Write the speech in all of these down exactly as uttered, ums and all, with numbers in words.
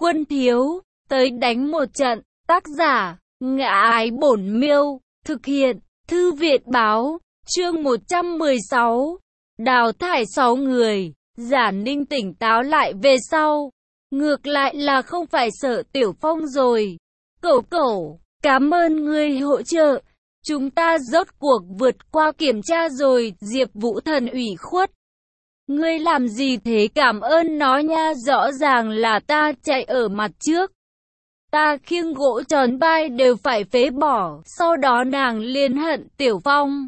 Quân thiếu, tới đánh một trận. Tác giả, Ngã Ái Bổn Miêu. Thực hiện, Thư viện báo. Chương một trăm mười sáu. Đào thải sáu người. Giản Ninh tỉnh táo lại về sau. Ngược lại là không phải sợ Tiểu Phong rồi. Cẩu cẩu, cảm ơn ngươi hỗ trợ. Chúng ta rốt cuộc vượt qua kiểm tra rồi. Diệp Vũ Thần ủy khuất. Ngươi làm gì thế, cảm ơn nó nha, rõ ràng là ta chạy ở mặt trước. Ta khiêng gỗ tròn vai đều phải phế bỏ, sau đó nàng liền hận Tiểu Phong.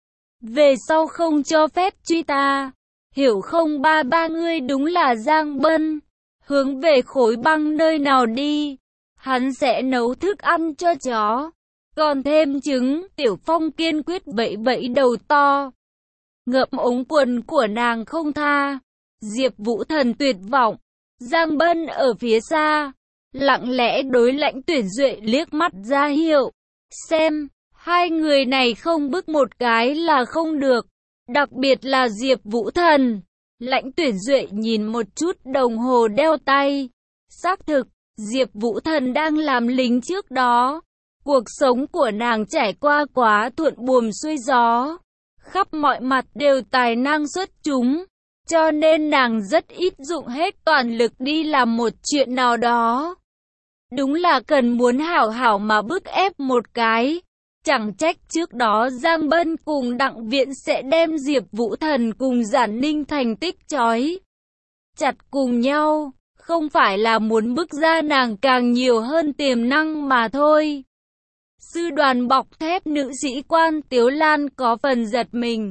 Về sau không cho phép truy ta, hiểu không? Ba ba ngươi đúng là Giang Bân, hướng về khối băng nơi nào đi, hắn sẽ nấu thức ăn cho chó, còn thêm trứng. Tiểu Phong kiên quyết vẫy vẫy đầu to, ngậm ống quần của nàng không tha. Diệp Vũ Thần tuyệt vọng. Giang Bân ở phía xa, lặng lẽ đối Lãnh Tuyển Duệ liếc mắt ra hiệu. Xem, hai người này không bức một cái là không được. Đặc biệt là Diệp Vũ Thần. Lãnh Tuyển Duệ nhìn một chút đồng hồ đeo tay. Xác thực, Diệp Vũ Thần đang làm lính trước đó. Cuộc sống của nàng trải qua quá thuận buồm xuôi gió, khắp mọi mặt đều tài năng xuất chúng, cho nên nàng rất ít dụng hết toàn lực đi làm một chuyện nào đó. Đúng là cần muốn hảo hảo mà bức ép một cái. Chẳng trách trước đó Giang Bân cùng Đặng Viễn sẽ đem Diệp Vũ Thần cùng Giản Ninh thành tích chói chặt cùng nhau, không phải là muốn bức ra nàng càng nhiều hơn tiềm năng mà thôi. Sư đoàn bọc thép nữ sĩ quan Tiếu Lan có phần giật mình.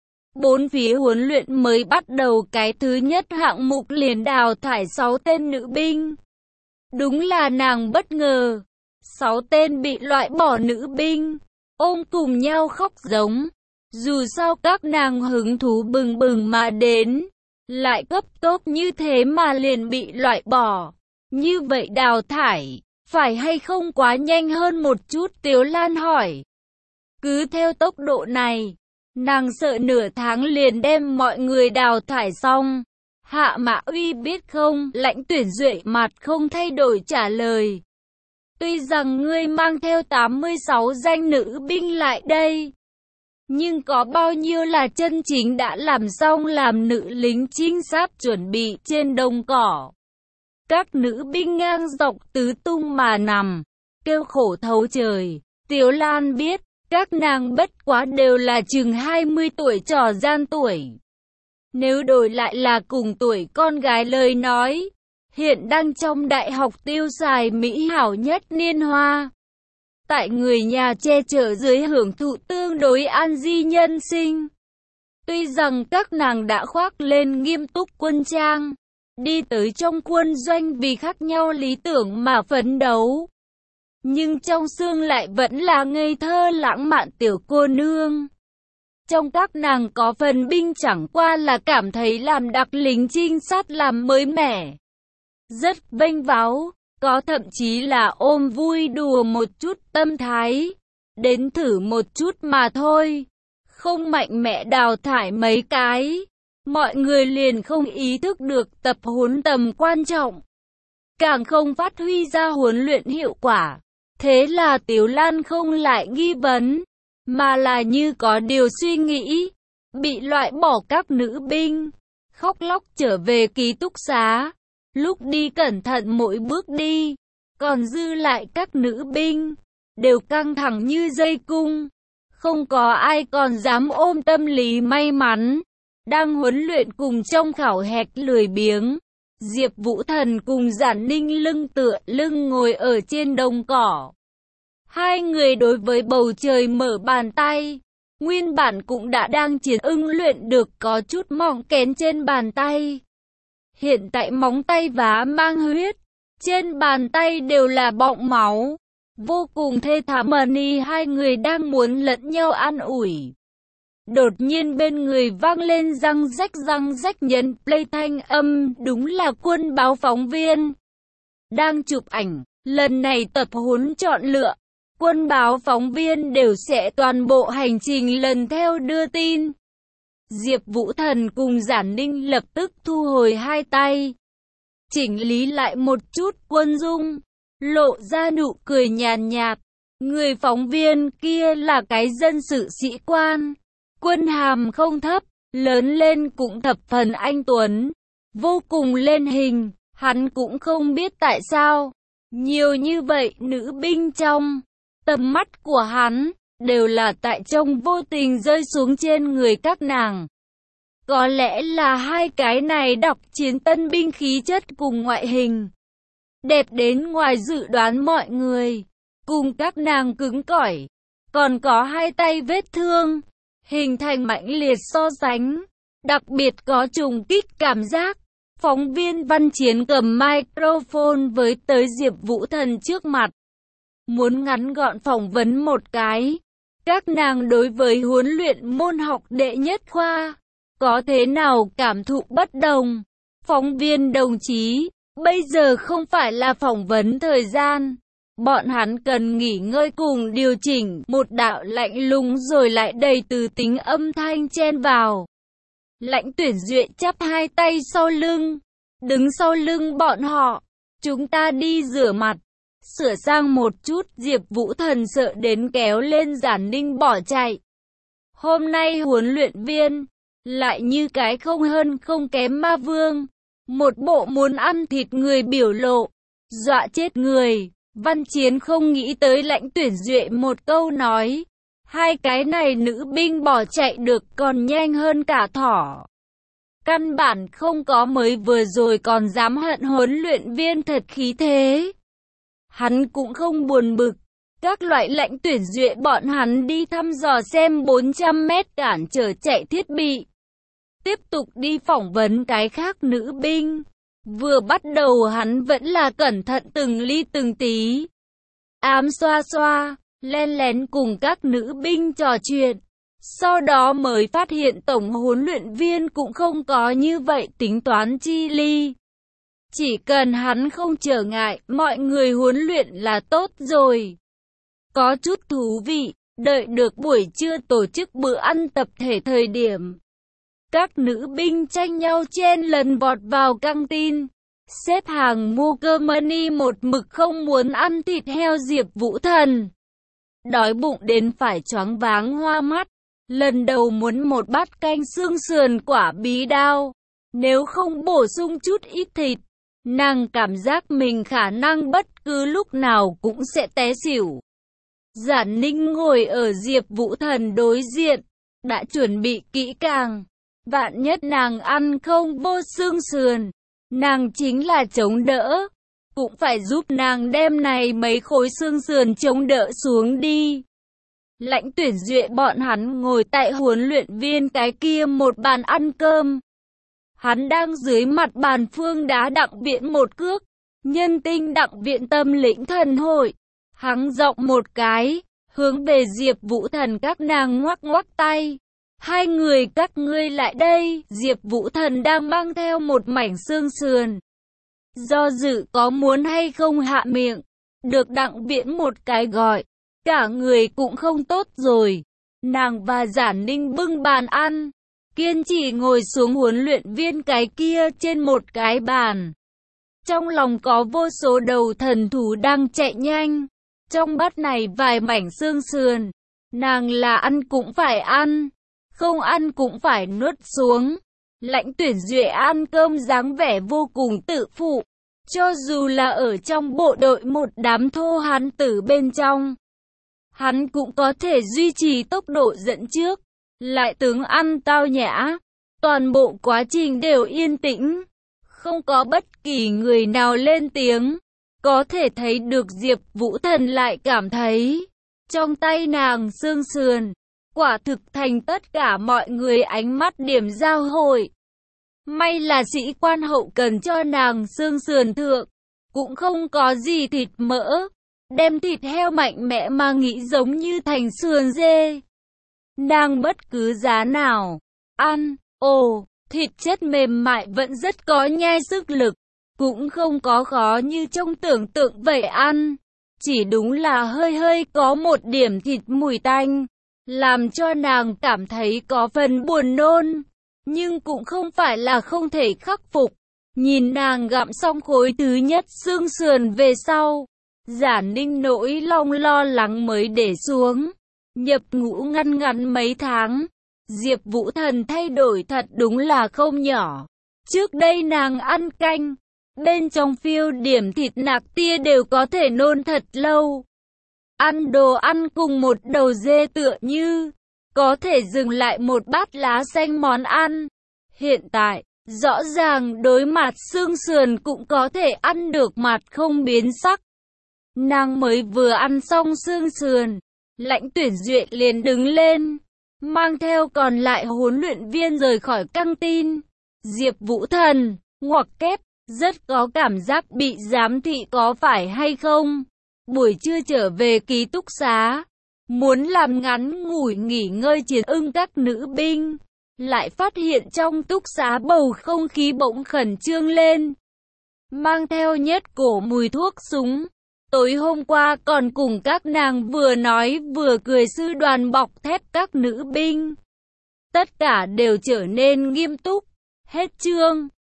Bốn phía huấn luyện mới bắt đầu, cái thứ nhất hạng mục liền đào thải sáu tên nữ binh. Đúng là nàng bất ngờ. Sáu tên bị loại bỏ nữ binh, ôm cùng nhau khóc giống. Dù sao các nàng hứng thú bừng bừng mà đến, lại cấp tốc như thế mà liền bị loại bỏ. Như vậy đào thải, phải hay không quá nhanh hơn một chút? Tiếu Lan hỏi. Cứ theo tốc độ này, nàng sợ nửa tháng liền đem mọi người đào thải xong. Hạ Mã Uy biết không? Lãnh Tuyển Duệ mặt không thay đổi trả lời. Tuy rằng ngươi mang theo tám mươi sáu danh nữ binh lại đây, nhưng có bao nhiêu là chân chính đã làm xong làm nữ lính trinh sát chuẩn bị trên đồng cỏ. Các nữ binh ngang dọc tứ tung mà nằm, kêu khổ thấu trời. Tiếu Lan biết, các nàng bất quá đều là chừng hai mươi tuổi trò gian tuổi. Nếu đổi lại là cùng tuổi con gái lời nói, hiện đang trong đại học tiêu xài mỹ hảo nhất niên hoa. Tại người nhà che chở dưới hưởng thụ tương đối an di nhân sinh. Tuy rằng các nàng đã khoác lên nghiêm túc quân trang, đi tới trong quân doanh vì khác nhau lý tưởng mà phấn đấu, nhưng trong xương lại vẫn là ngây thơ lãng mạn tiểu cô nương. Trong các nàng có phần binh chẳng qua là cảm thấy làm đặc lính trinh sát làm mới mẻ, rất vênh váo, có thậm chí là ôm vui đùa một chút tâm thái, đến thử một chút mà thôi. Không mạnh mẽ đào thải mấy cái, mọi người liền không ý thức được tập huấn tầm quan trọng, càng không phát huy ra huấn luyện hiệu quả. Thế là Tiếu Lan không lại nghi vấn, mà là như có điều suy nghĩ. Bị loại bỏ các nữ binh, khóc lóc trở về ký túc xá. Lúc đi cẩn thận mỗi bước đi, còn dư lại các nữ binh, đều căng thẳng như dây cung. Không có ai còn dám ôm tâm lý may mắn, đang huấn luyện cùng trong khảo hạch lười biếng. Diệp Vũ Thần cùng Giản Ninh lưng tựa lưng ngồi ở trên đồng cỏ. Hai người đối với bầu trời mở bàn tay. Nguyên bản cũng đã đang chiến ưng luyện được có chút mỏng kén trên bàn tay. Hiện tại móng tay vá mang huyết, trên bàn tay đều là bọng máu. Vô cùng thê thảm. Mani hai người đang muốn lẫn nhau an ủi. Đột nhiên bên người vang lên răng rách răng rách nhấn play thanh âm, đúng là quân báo phóng viên đang chụp ảnh. Lần này tập huấn chọn lựa, quân báo phóng viên đều sẽ toàn bộ hành trình lần theo đưa tin. Diệp Vũ Thần cùng Giản Ninh lập tức thu hồi hai tay. chỉnh lý lại một chút quân dung, lộ ra nụ cười nhàn nhạt. Người phóng viên kia là cái dân sự sĩ quan, quân hàm không thấp, lớn lên cũng thập phần anh tuấn, vô cùng lên hình. Hắn cũng không biết tại sao, nhiều như vậy nữ binh trong tầm mắt của hắn, đều là tại trong vô tình rơi xuống trên người các nàng. Có lẽ là hai cái này đọc chiến tân binh khí chất cùng ngoại hình đẹp đến ngoài dự đoán mọi người, cùng các nàng cứng cỏi, còn có hai tay vết thương, hình thành mãnh liệt so sánh, đặc biệt có trùng kích cảm giác. Phóng viên Văn Chiến cầm microphone với tới Diệp Vũ Thần trước mặt, muốn ngắn gọn phỏng vấn một cái. Các nàng đối với huấn luyện môn học đệ nhất khoa, có thế nào cảm thụ bất đồng? Phóng viên đồng chí, bây giờ không phải là phỏng vấn thời gian. Bọn hắn cần nghỉ ngơi cùng điều chỉnh. Một đạo lạnh lùng rồi lại đầy từ tính âm thanh chen vào. Lãnh Tuyển Duệ chắp hai tay sau lưng, đứng sau lưng bọn họ. Chúng ta đi rửa mặt, sửa sang một chút. Diệp Vũ Thần sợ đến kéo lên Giản Ninh bỏ chạy. Hôm nay huấn luyện viên lại như cái không hơn không kém ma vương, một bộ muốn ăn thịt người biểu lộ, dọa chết người. Văn Chiến không nghĩ tới Lãnh Tuyển Duệ một câu nói, hai cái này nữ binh bỏ chạy được còn nhanh hơn cả thỏ. Căn bản không có, mới vừa rồi còn dám hận huấn luyện viên thật khí thế. Hắn cũng không buồn bực, các loại Lãnh Tuyển Duệ bọn hắn đi thăm dò xem bốn trăm mét cản trở chạy thiết bị. Tiếp tục đi phỏng vấn cái khác nữ binh. Vừa bắt đầu hắn vẫn là cẩn thận từng ly từng tí. Ám xoa xoa, len lén cùng các nữ binh trò chuyện. Sau đó mới phát hiện tổng huấn luyện viên cũng không có như vậy tính toán chi ly. Chỉ cần hắn không trở ngại, mọi người huấn luyện là tốt rồi. Có chút thú vị, đợi được buổi trưa tổ chức bữa ăn tập thể thời điểm. Các nữ binh tranh nhau chen lần vọt vào căng tin, xếp hàng mua cơm. Money một mực không muốn ăn thịt heo. Diệp Vũ Thần đói bụng đến phải choáng váng hoa mắt, lần đầu muốn một bát canh xương sườn quả bí đao, nếu không bổ sung chút ít thịt, nàng cảm giác mình khả năng bất cứ lúc nào cũng sẽ té xỉu. Giản Ninh ngồi ở Diệp Vũ Thần đối diện, đã chuẩn bị kỹ càng. Vạn nhất nàng ăn không vô xương sườn, nàng chính là chống đỡ, cũng phải giúp nàng đem này mấy khối xương sườn chống đỡ xuống đi. Lãnh Tuyển Duệ bọn hắn ngồi tại huấn luyện viên cái kia một bàn ăn cơm. Hắn đang dưới mặt bàn phương đá Đặng Viện một cước, nhân tinh Đặng Viện tâm lĩnh thần hội. Hắn giọng một cái, hướng về Diệp Vũ Thần các nàng ngoắc ngoắc tay. Hai người các ngươi lại đây. Diệp Vũ Thần đang mang theo một mảnh xương sườn, do dự có muốn hay không hạ miệng. Được Đặng Viễn một cái gọi, cả người cũng không tốt rồi. Nàng và Giản Ninh bưng bàn ăn, kiên trì ngồi xuống huấn luyện viên cái kia trên một cái bàn. Trong lòng có vô số đầu thần thú đang chạy nhanh. Trong bát này vài mảnh xương sườn, nàng là ăn cũng phải ăn, không ăn cũng phải nuốt xuống. Lãnh Tuyển Duệ ăn cơm dáng vẻ vô cùng tự phụ, cho dù là ở trong bộ đội một đám thô hán tử bên trong, hắn cũng có thể duy trì tốc độ dẫn trước, lại tướng ăn tao nhã. Toàn bộ quá trình đều yên tĩnh, không có bất kỳ người nào lên tiếng. Có thể thấy được Diệp Vũ Thần lại cảm thấy, trong tay nàng xương sườn, quả thực thành tất cả mọi người ánh mắt điểm giao hội. May là sĩ quan hậu cần cho nàng xương sườn thượng, cũng không có gì thịt mỡ, đem thịt heo mạnh mẽ mà nghĩ giống như thành sườn dê. Nàng bất cứ giá nào, ăn, ồ, thịt chất mềm mại vẫn rất có nhai sức lực, cũng không có khó như trong tưởng tượng vậy ăn. Chỉ đúng là hơi hơi có một điểm thịt mùi tanh, làm cho nàng cảm thấy có phần buồn nôn, nhưng cũng không phải là không thể khắc phục. Nhìn nàng gặm xong khối thứ nhất xương sườn về sau, Giả Ninh nỗi lòng lo lắng mới để xuống. Nhập ngũ ngăn ngắn mấy tháng, Diệp Vũ Thần thay đổi thật đúng là không nhỏ. Trước đây nàng ăn canh, bên trong phiêu điểm thịt nạc tia đều có thể nôn thật lâu. Ăn đồ ăn cùng một đầu dê tựa như có thể dừng lại một bát lá xanh món ăn. Hiện tại, rõ ràng đối mặt xương sườn cũng có thể ăn được mặt không biến sắc. Nàng mới vừa ăn xong xương sườn, Lãnh Tuyển Duyệt liền đứng lên, mang theo còn lại huấn luyện viên rời khỏi căng tin. Diệp Vũ Thần, ngoặc kép, rất có cảm giác bị giám thị có phải hay không? Buổi trưa trở về ký túc xá, muốn làm ngắn ngủi nghỉ ngơi chiến ưng các nữ binh, lại phát hiện trong túc xá bầu không khí bỗng khẩn trương lên, mang theo nhất cổ mùi thuốc súng. Tối hôm qua còn cùng các nàng vừa nói vừa cười sư đoàn bọc thép các nữ binh. Tất cả đều trở nên nghiêm túc. Hết chương.